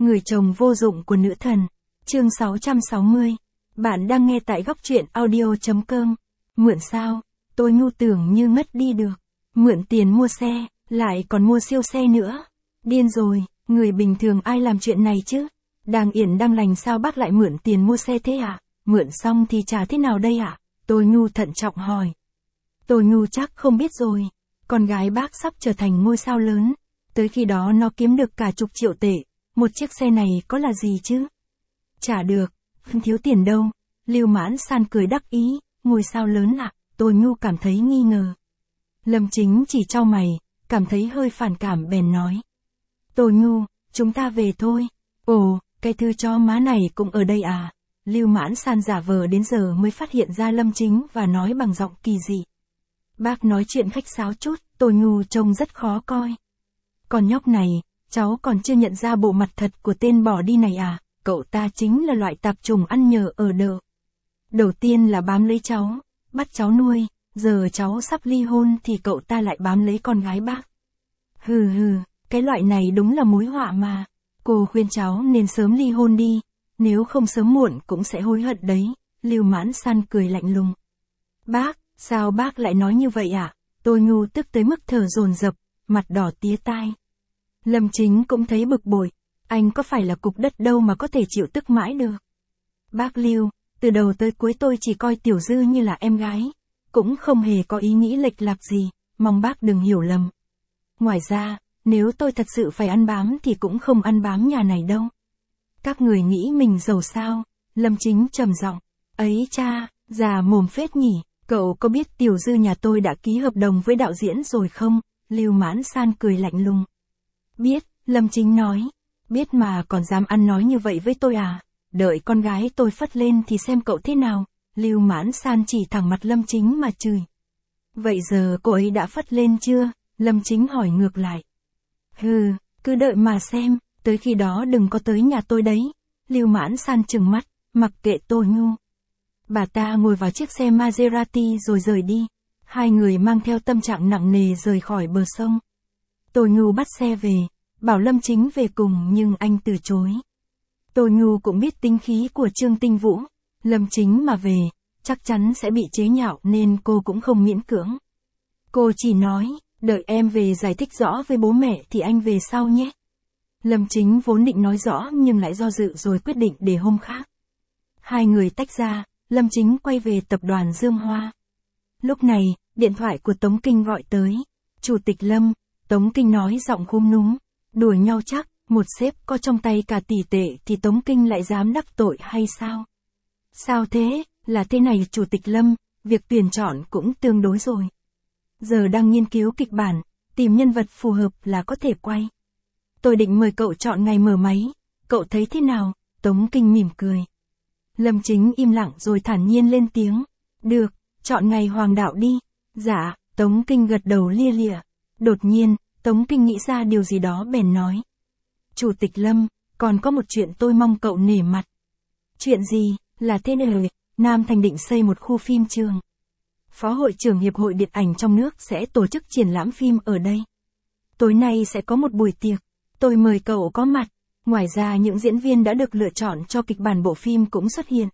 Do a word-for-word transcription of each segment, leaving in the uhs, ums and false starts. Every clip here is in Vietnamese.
Người chồng vô dụng của nữ thần. Chương sáu trăm sáu mươi. Bạn đang nghe tại góc truyện audio.com. Mượn sao? Tôi ngu tưởng như ngất đi được. Mượn tiền mua xe, lại còn mua siêu xe nữa. Điên rồi, người bình thường ai làm chuyện này chứ? Đang yên đang lành sao bác lại mượn tiền mua xe thế ạ? À? Mượn xong thì trả thế nào đây ạ? À? Tôi ngu thận trọng hỏi. Tôi ngu chắc không biết rồi. Con gái bác sắp trở thành ngôi sao lớn. Tới khi đó nó kiếm được cả chục triệu tệ. Một chiếc xe này có là gì chứ? Trả được, không thiếu tiền đâu. Lưu Mãn San cười đắc ý, ngôi sao lớn ạ, à? Tôi ngu cảm thấy nghi ngờ. Lâm Chính chỉ trao mày, cảm thấy hơi phản cảm bèn nói. Tôi ngu, chúng ta về thôi. Ồ, cái thư cho má này cũng ở đây à? Lưu Mãn San giả vờ đến giờ mới phát hiện ra Lâm Chính và nói bằng giọng kỳ dị. Bác nói chuyện khách sáo chút, tôi ngu trông rất khó coi. Còn nhóc này, cháu còn chưa nhận ra bộ mặt thật của tên bỏ đi này à? Cậu ta chính là loại tạp trùng ăn nhờ ở đợ. Đầu tiên là bám lấy cháu, bắt cháu nuôi, giờ cháu sắp ly hôn thì cậu ta lại bám lấy con gái bác. Hừ hừ, cái loại này đúng là mối họa mà. Cô khuyên cháu nên sớm ly hôn đi, nếu không sớm muộn cũng sẽ hối hận đấy. Lưu Mãn San cười lạnh lùng. Bác, sao bác lại nói như vậy ạ? À? Tôi ngu tức tới mức thở dồn dập, mặt đỏ tía tai. Lâm Chính cũng thấy bực bội, anh có phải là cục đất đâu mà có thể chịu tức mãi được. Bác Lưu, từ đầu tới cuối tôi chỉ coi Tiểu Dư như là em gái, cũng không hề có ý nghĩ lệch lạc gì, mong bác đừng hiểu lầm. Ngoài ra, nếu tôi thật sự phải ăn bám thì cũng không ăn bám nhà này đâu. Các người nghĩ mình giàu sao? Lâm Chính trầm giọng. Ấy cha, già mồm phết nhỉ, cậu có biết Tiểu Dư nhà tôi đã ký hợp đồng với đạo diễn rồi không? Lưu Mãn San cười lạnh lùng. Biết, Lâm Chính nói. Biết mà còn dám ăn nói như vậy với tôi à? Đợi con gái tôi phất lên thì xem cậu thế nào. Lưu Mãn San chỉ thẳng mặt Lâm Chính mà chửi. Vậy giờ cô ấy đã phất lên chưa? Lâm Chính hỏi ngược lại. Hừ, cứ đợi mà xem, tới khi đó đừng có tới nhà tôi đấy. Lưu Mãn San trừng mắt, mặc kệ tôi ngu. Bà ta ngồi vào chiếc xe Maserati rồi rời đi. Hai người mang theo tâm trạng nặng nề rời khỏi bờ sông. Tôi ngu bắt xe về, bảo Lâm Chính về cùng nhưng anh từ chối. Tôi ngu cũng biết tính khí của Trương Tinh Vũ. Lâm Chính mà về, chắc chắn sẽ bị chế nhạo nên cô cũng không miễn cưỡng. Cô chỉ nói, đợi em về giải thích rõ với bố mẹ thì anh về sau nhé. Lâm Chính vốn định nói rõ nhưng lại do dự rồi quyết định để hôm khác. Hai người tách ra, Lâm Chính quay về tập đoàn Dương Hoa. Lúc này, điện thoại của Tống Kinh gọi tới. Chủ tịch Lâm, Tống Kinh nói giọng khúm núm. Đùa nhau chắc, một sếp có trong tay cả tỷ tệ thì Tống Kinh lại dám đắc tội hay sao? Sao thế, là thế này Chủ tịch Lâm, việc tuyển chọn cũng tương đối rồi. Giờ đang nghiên cứu kịch bản, tìm nhân vật phù hợp là có thể quay. Tôi định mời cậu chọn ngày mở máy, cậu thấy thế nào? Tống Kinh mỉm cười. Lâm Chính im lặng rồi thản nhiên lên tiếng. Được, chọn ngày hoàng đạo đi. Dạ, Tống Kinh gật đầu lia lịa. Đột nhiên, Tống Kinh nghĩ ra điều gì đó bèn nói. Chủ tịch Lâm, còn có một chuyện tôi mong cậu nể mặt. Chuyện gì, là thế này, Nam Thành định xây một khu phim trường. Phó hội trưởng Hiệp hội Điện ảnh trong nước sẽ tổ chức triển lãm phim ở đây. Tối nay sẽ có một buổi tiệc, tôi mời cậu có mặt. Ngoài ra những diễn viên đã được lựa chọn cho kịch bản bộ phim cũng xuất hiện.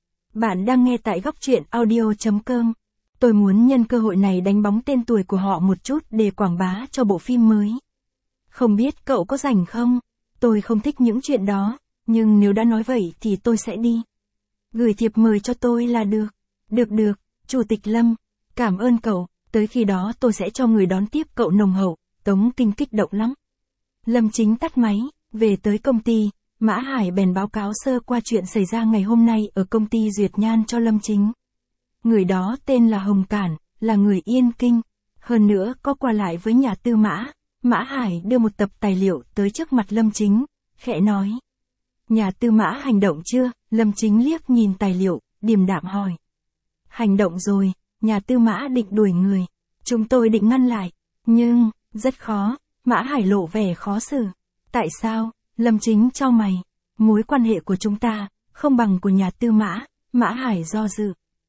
Bạn đang nghe tại góc truyện audio.com. Tôi muốn nhân cơ hội này đánh bóng tên tuổi của họ một chút để quảng bá cho bộ phim mới. Không biết cậu có rảnh không? Tôi không thích những chuyện đó, nhưng nếu đã nói vậy thì tôi sẽ đi. Gửi thiệp mời cho tôi là được. Được được, Chủ tịch Lâm, cảm ơn cậu, tới khi đó tôi sẽ cho người đón tiếp cậu nồng hậu. Tống Kinh kích động lắm. Lâm Chính tắt máy, về tới công ty, Mã Hải bèn báo cáo sơ qua chuyện xảy ra ngày hôm nay ở công ty Duyệt Nhan cho Lâm Chính. Người đó tên là Hồng Cản, là người Yên Kinh, hơn nữa có qua lại với nhà tư Mã. Mã Hải đưa một tập tài liệu tới trước mặt Lâm Chính, khẽ nói. Nhà tư Mã hành động chưa? Lâm Chính liếc nhìn tài liệu, điềm đạm hỏi. Hành động rồi, nhà tư Mã định đuổi người. Chúng tôi định ngăn lại, nhưng, rất khó. Mã Hải lộ vẻ khó xử. Tại sao? Lâm Chính chau mày. Mối quan hệ của chúng ta, không bằng của nhà tư Mã. Mã Hải do dự.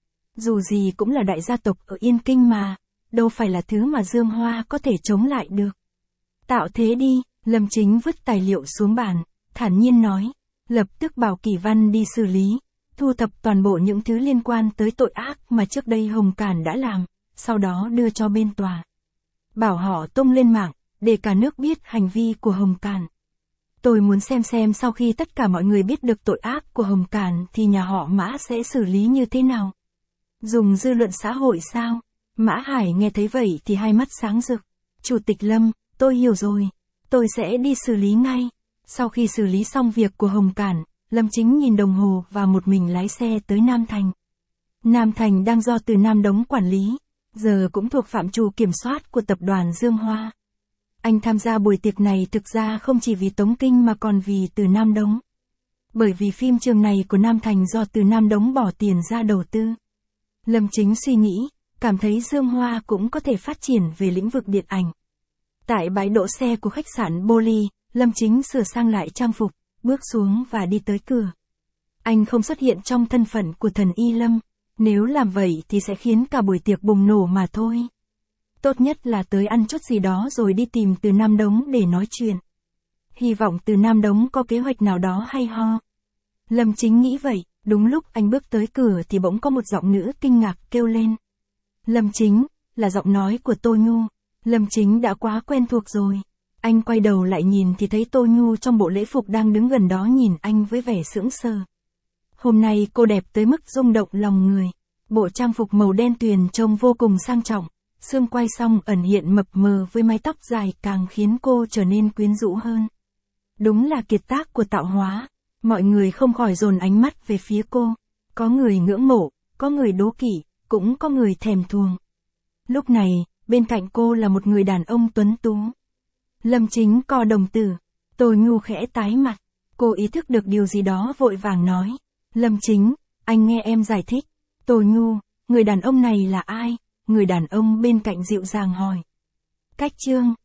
Dù gì cũng là đại gia tộc ở Yên Kinh mà, đâu phải là thứ mà Dương Hoa có thể chống lại được. Tạo thế đi, Lâm Chính vứt tài liệu xuống bàn, thản nhiên nói. Lập tức bảo Kỷ Văn đi xử lý, thu thập toàn bộ những thứ liên quan tới tội ác mà trước đây Hồng Cản đã làm, sau đó đưa cho bên tòa. Bảo họ tung lên mạng, để cả nước biết hành vi của Hồng Cản. Tôi muốn xem xem sau khi tất cả mọi người biết được tội ác của Hồng Cản thì nhà họ Mã sẽ xử lý như thế nào. Dùng dư luận xã hội sao? Mã Hải nghe thấy vậy thì hai mắt sáng rực. Chủ tịch Lâm, tôi hiểu rồi. Tôi sẽ đi xử lý ngay. Sau khi xử lý xong việc của Hồng Cản, Lâm Chính nhìn đồng hồ và một mình lái xe tới Nam Thành. Nam Thành đang do Từ Nam Đống quản lý, giờ cũng thuộc phạm trù kiểm soát của tập đoàn Dương Hoa. Anh tham gia buổi tiệc này thực ra không chỉ vì Tống Kinh mà còn vì Từ Nam Đống. Bởi vì phim trường này của Nam Thành do Từ Nam Đống bỏ tiền ra đầu tư. Lâm Chính suy nghĩ, cảm thấy Dương Hoa cũng có thể phát triển về lĩnh vực điện ảnh. Tại bãi đỗ xe của khách sạn Boli, Lâm Chính sửa sang lại trang phục, bước xuống và đi tới cửa. Anh không xuất hiện trong thân phận của thần Y Lâm, nếu làm vậy thì sẽ khiến cả buổi tiệc bùng nổ mà thôi. Tốt nhất là tới ăn chút gì đó rồi đi tìm Từ Nam Đống để nói chuyện. Hy vọng Từ Nam Đống có kế hoạch nào đó hay ho. Lâm Chính nghĩ vậy, đúng lúc anh bước tới cửa thì bỗng có một giọng nữ kinh ngạc kêu lên. Lâm Chính, là giọng nói của Tô Nhu. Lâm Chính đã quá quen thuộc rồi. Anh quay đầu lại nhìn thì thấy Tô Nhu trong bộ lễ phục đang đứng gần đó nhìn anh với vẻ sững sờ. Hôm nay cô đẹp tới mức rung động lòng người. Bộ trang phục màu đen tuyền trông vô cùng sang trọng. Xương quai song ẩn hiện mập mờ với mái tóc dài càng khiến cô trở nên quyến rũ hơn. Đúng là kiệt tác của tạo hóa. Mọi người không khỏi dồn ánh mắt về phía cô. Có người ngưỡng mộ, có người đố kỵ, cũng có người thèm thuồng. Lúc này, bên cạnh cô là một người đàn ông tuấn tú. Lâm Chính co đồng tử. Tô Nhu khẽ tái mặt. Cô ý thức được điều gì đó vội vàng nói. Lâm Chính, anh nghe em giải thích. Tô Nhu, người đàn ông này là ai? Người đàn ông bên cạnh dịu dàng hỏi. Cách Trương,